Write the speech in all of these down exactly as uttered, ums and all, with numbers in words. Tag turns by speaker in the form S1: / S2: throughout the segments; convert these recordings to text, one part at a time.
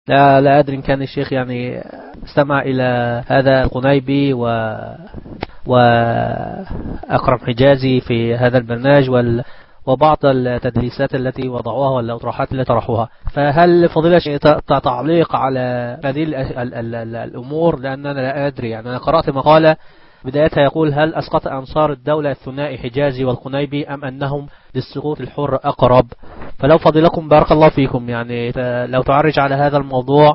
S1: لا, لا أدري إن كان الشيخ يعني استمع إلى هذا القنيبي و وأكرم حجازي في هذا البرنامج وال وبعض التدليسات التي وضعوها والأطروحات التي طرحوها. فهل فضيلة تعليق على هذه الأمور؟ لأننا لا أدري، يعني أنا قرأت مقالة بدايتها يقول: هل أسقط أنصار الدولة الثنائي حجازي والقنيبي أم أنهم للسقوط الحر أقرب؟ فلو فضلكم بارك الله فيكم يعني لو تعرج على هذا الموضوع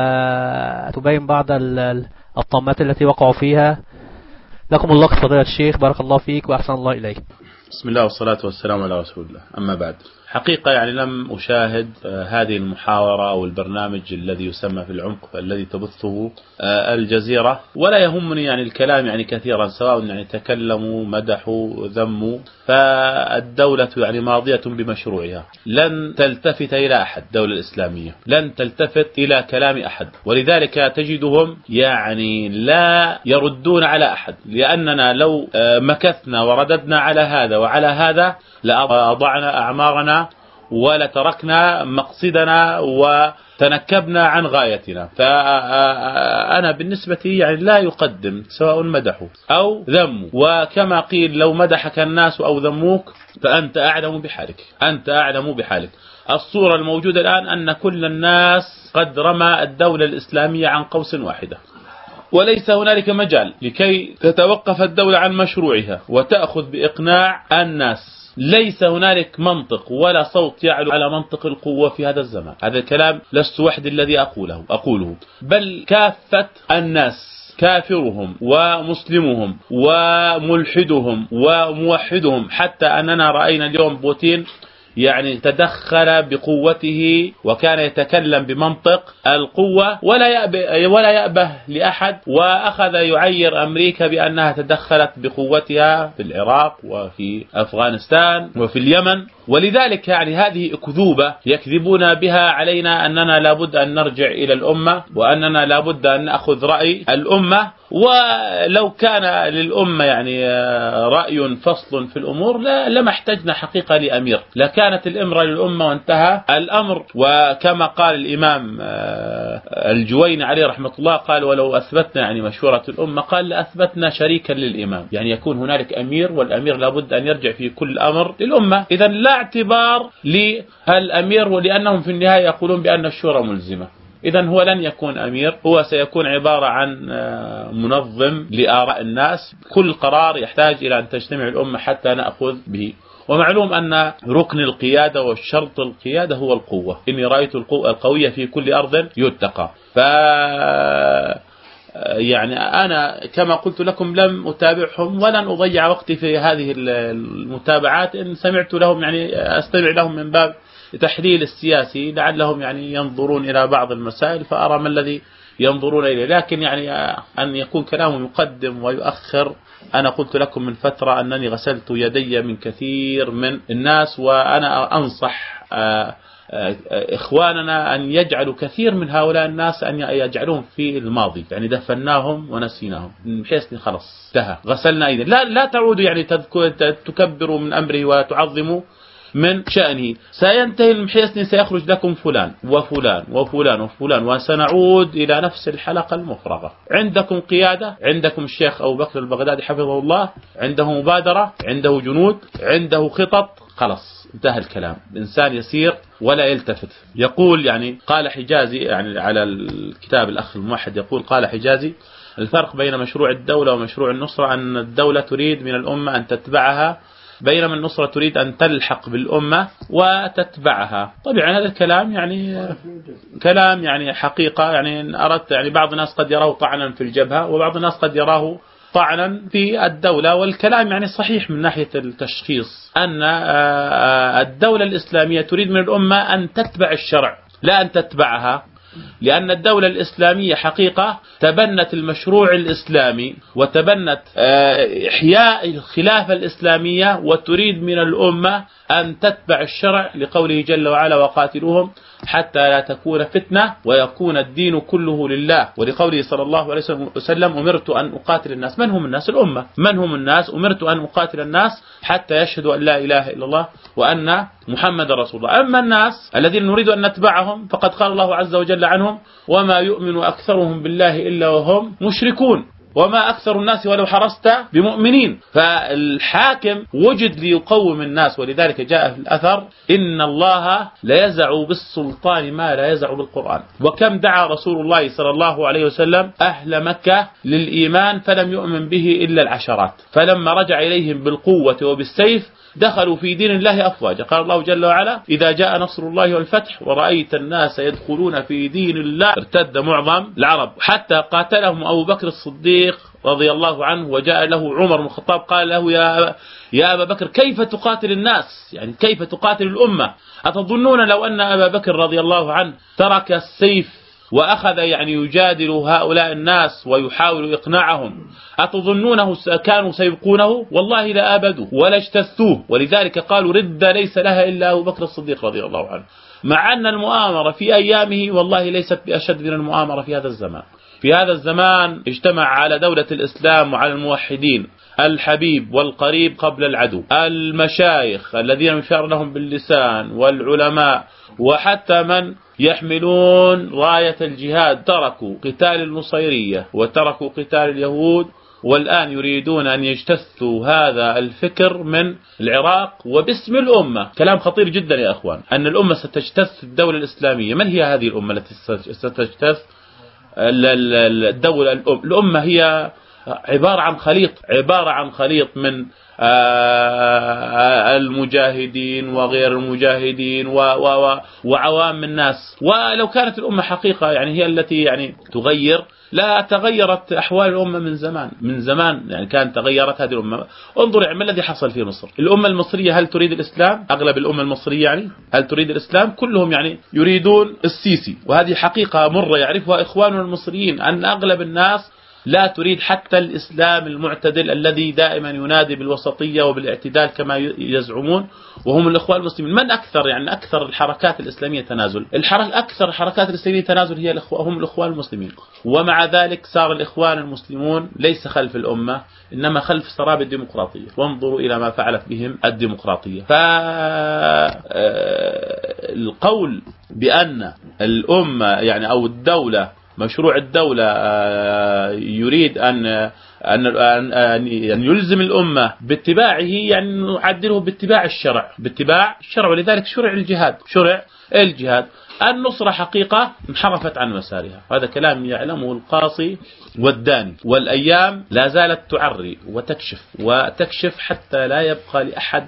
S1: وتبين بعض الطامات التي وقعوا فيها. لكم الله فضيلة الشيخ، بارك الله فيك وأحسن الله إليك.
S2: بسم الله والصلاة والسلام على رسول الله. أما بعد، حقيقة يعني لم أشاهد هذه المحاورة أو البرنامج الذي يسمى في العمق الذي تبثه الجزيرة، ولا يهمني يعني الكلام يعني كثيرا، سواء يعني تكلموا مدحوا ذموا، فالدولة يعني ماضية بمشروعها، لن تلتفت إلى أحد. الدولة الإسلامية لن تلتفت إلى كلام أحد، ولذلك تجدهم يعني لا يردون على أحد، لأننا لو مكثنا ورددنا على هذا وعلى هذا لأضعنا أعمارنا ولتركنا مقصدنا وتنكبنا عن غايتنا. فأنا بالنسبة يعني لا يقدم سواء مدحوا أو ذموا، وكما قيل: لو مدحك الناس أو ذموك فأنت أعلم بحالك، أنت أعلم بحالك. الصورة الموجودة الآن أن كل الناس قد رمى الدولة الإسلامية عن قوس واحدة، وليس هنالك مجال لكي تتوقف الدولة عن مشروعها وتأخذ بإقناع الناس. ليس هنالك منطق ولا صوت يعلو على منطق القوة في هذا الزمان. هذا الكلام لست وحدي الذي أقوله أقوله بل كافة الناس، كافرهم ومسلمهم وملحدهم وموحدهم، حتى أننا رأينا اليوم بوتين يعني تدخل بقوته وكان يتكلم بمنطق القوة ولا يأبه, ولا يأبه لأحد، وأخذ يعير أمريكا بأنها تدخلت بقوتها في العراق وفي أفغانستان وفي اليمن. ولذلك يعني هذه أكذوبة يكذبون بها علينا أننا لابد أن نرجع إلى الأمة وأننا لابد أن نأخذ رأي الأمة. ولو كان للأمة يعني رأي فصل في الأمور لما احتجنا حقيقة لأمير، لكانت الأمر للأمة وانتهى الأمر. وكما قال الإمام الجويني عليه رحمة الله قال: ولو أثبتنا يعني مشورة الأمة قال لأثبتنا شريكا للإمام، يعني يكون هنالك أمير والأمير لابد أن يرجع في كل أمر للأمة. إذا لا اعتبار للأمير، ولأنهم في النهاية يقولون بأن الشورى ملزمة. إذن هو لن يكون أمير، هو سيكون عبارة عن منظم لآراء الناس. كل قرار يحتاج إلى أن تجتمع الأمة حتى نأخذ به. ومعلوم أن ركن القيادة والشرط القيادة هو القوة. إني رأيت القوية في كل أرض يتقى. ف يعني أنا كما قلت لكم لم أتابعهم ولن أضيع وقتي في هذه المتابعات. إن سمعت لهم يعني أستمع لهم من باب تحليل السياسي، لعلهم يعني ينظرون إلى بعض المسائل فأرى ما الذي ينظرون إليه. لكن يعني أن يكون كلامه يقدم ويؤخر، أنا قلت لكم من فترة أنني غسلت يدي من كثير من الناس، وأنا أنصح إخواننا أن يجعلوا كثير من هؤلاء الناس أن يجعلوهم في الماضي، يعني دفناهم ونسيناهم بحيث خلاص انتهى غسلنا أيضا. لا لا تعودوا يعني تكبروا من أمره وتعظموا من شأنه. سينتهي المحيصني سيخرج لكم فلان وفلان وفلان وفلان، وسنعود إلى نفس الحلقة المفرغة. عندكم قيادة، عندكم الشيخ أبو بكر البغدادي حفظه الله، عنده مبادرة، عنده جنود، عنده خطط، خلاص انتهى الكلام. الإنسان يسير ولا يلتفت. يقول يعني قال حجازي يعني على الكتاب الأخ الموحد، يقول قال حجازي: الفرق بين مشروع الدولة ومشروع النصرة أن الدولة تريد من الأمة أن تتبعها، بينما النصرة تريد أن تلحق بالأمة وتتبعها. طبعا هذا الكلام يعني كلام يعني حقيقة، يعني أردت يعني بعض الناس قد يراه طعنا في الجبهة وبعض الناس قد يراه طعنا في الدولة، والكلام يعني صحيح من ناحية التشخيص أن الدولة الإسلامية تريد من الأمة أن تتبع الشرع لا أن تتبعها، لأن الدولة الإسلامية حقيقة تبنت المشروع الإسلامي وتبنت إحياء الخلافة الإسلامية، وتريد من الأمة أن تتبع الشرع لقوله جل وعلا: وقاتلوهم حتى لا تكون فتنة ويكون الدين كله لله، ولقوله صلى الله عليه وسلم: أمرت أن أقاتل الناس. من هم الناس؟ الأمة. من هم الناس؟ أمرت أن أقاتل الناس حتى يشهدوا أن لا إله إلا الله وأن محمد رسول الله. أما الناس الذين نريد أن نتبعهم فقد قال الله عز وجل وجل عنهم: وما يؤمن أكثرهم بالله إلا وهم مشركون وما أكثر الناس ولو حرصت بمؤمنين. فالحاكم وجد ليقوم الناس، ولذلك جاء في الأثر: إن الله لا يزع بالسلطان ما لا يزع بالقرآن. وكم دعا رسول الله صلى الله عليه وسلم أهل مكة للإيمان فلم يؤمن به إلا العشرات، فلما رجع إليهم بالقوة وبالسيف دخلوا في دين الله أفواجا. قال الله جل وعلا: إذا جاء نصر الله والفتح ورأيت الناس يدخلون في دين الله ارتد معظم العرب، حتى قاتلهم أبو بكر الصديق رضي الله عنه، وجاء له عمر بن الخطاب قال له: يا يا أبا بكر كيف تقاتل الناس؟ يعني كيف تقاتل الأمة؟ أتظنون لو أن أبا بكر رضي الله عنه ترك السيف وأخذ يعني يجادل هؤلاء الناس ويحاول إقناعهم، أتظنونه كانوا سيبقونه؟ والله لا أبدوا ولا اجتثوه. ولذلك قالوا: رد ليس لها إلا أبو بكر الصديق رضي الله عنه. مع أن المؤامرة في أيامه والله ليست بأشد من المؤامرة في هذا الزمان. في هذا الزمان اجتمع على دولة الإسلام وعلى الموحدين الحبيب والقريب قبل العدو، المشايخ الذين يشار لهم باللسان والعلماء، وحتى من يحملون راية الجهاد تركوا قتال النصيرية وتركوا قتال اليهود، والآن يريدون أن يجتثوا هذا الفكر من العراق وباسم الأمة. كلام خطير جدا يا أخوان، أن الأمة ستجتث الدولة الإسلامية. من هي هذه الأمة التي ستجتث الدولة؟ الأمة هي عبارة عن خليط عبارة عن خليط من المجاهدين وغير المجاهدين وعوام الناس. ولو كانت الأمة حقيقة يعني هي التي يعني تغير، لا تغيرت أحوال الأمة من زمان من زمان يعني كانت تغيرت هذه الأمة. انظر يعني ما الذي حصل في مصر. الأمة المصرية هل تريد الإسلام؟ أغلب الأمة المصرية يعني هل تريد الإسلام؟ كلهم يعني يريدون السيسي، وهذه حقيقة مرة يعرفها إخواننا المصريين، أن أغلب الناس لا تريد حتى الإسلام المعتدل الذي دائما ينادي بالوسطية وبالاعتدال كما يزعمون، وهم الإخوان المسلمين. من أكثر يعني أكثر الحركات الإسلامية تنازل؟ الحركة أكثر الحركات الإسلامية تنازل هي الإخوة هم الإخوان المسلمين. ومع ذلك صار الإخوان المسلمون ليس خلف الأمة إنما خلف سراب الديمقراطية، وانظروا إلى ما فعلت بهم الديمقراطية. فالقول بأن الأمة يعني أو الدولة مشروع الدولة يريد أن أن أن يلزم الأمة باتباعه، يعني نعدله باتباع الشرع باتباع الشرع ولذلك شرع الجهاد شرع الجهاد النصرة حقيقة انحرفت عن مسارها. هذا كلام يعلمه القاصي والداني، والأيام لا زالت تعري وتكشف وتكشف حتى لا يبقى لأحد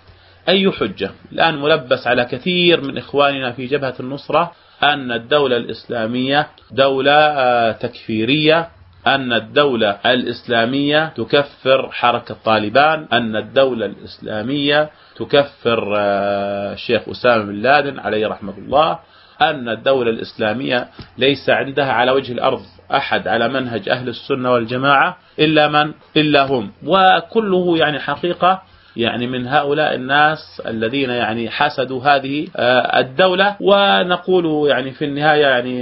S2: أي حجة. الآن ملبس على كثير من إخواننا في جبهة النصرة أن الدولة الإسلامية دولة تكفيرية، أن الدولة الإسلامية تكفر حركة طالبان، أن الدولة الإسلامية تكفر الشيخ أسامة بن لادن عليه رحمة الله، أن الدولة الإسلامية ليس عندها على وجه الأرض أحد على منهج أهل السنة والجماعة إلا من إلا هم. وكله يعني حقيقة يعني من هؤلاء الناس الذين يعني حسدوا هذه الدولة. ونقول يعني في النهاية يعني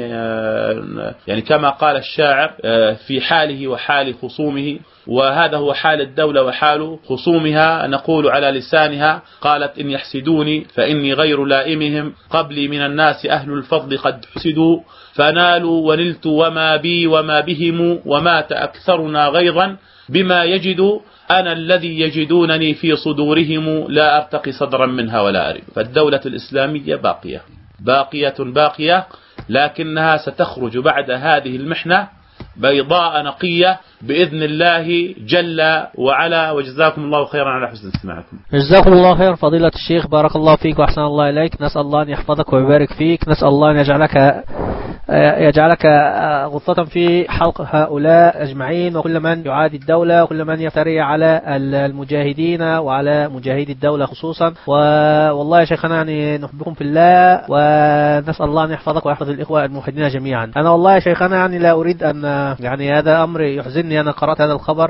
S2: يعني كما قال الشاعر: في حاله وحال خصومه، وهذا هو حال الدولة وحال خصومها. نقول على لسانها: قالت إن يحسدوني فإني غير لائمهم، قبلي من الناس أهل الفضل قد حسدوا، فنالوا ونلت وما بي وما بهم، ومات أكثرنا غيظا بما يجدوا، أنا الذي يجدونني في صدورهم، لا أرتقي صدرا منها ولا أرد. فالدولة الإسلامية باقية باقية باقية لكنها ستخرج بعد هذه المحنة بيضاء نقية بإذن الله جل وعلا. وجزاكم الله خيرا على حسن استماعكم.
S1: جزاكم الله خير فضيلة الشيخ، بارك الله فيك وأحسن الله إليك. نسأل الله أن يحفظك ويبارك فيك، نسأل الله أن يجعلك يجعلك غصة في حلق هؤلاء أجمعين، وكل من يعادي الدولة وكل من يفتري على المجاهدين وعلى مجاهدي الدولة خصوصا. والله يا شيخنا يعني نحبكم في الله، ونسأل الله أن يحفظك ويحفظ الإخوة الموحدين جميعا. أنا والله يا شيخنا يعني لا أريد أن يعني هذا أمر يحزنني. أنا قرأت هذا الخبر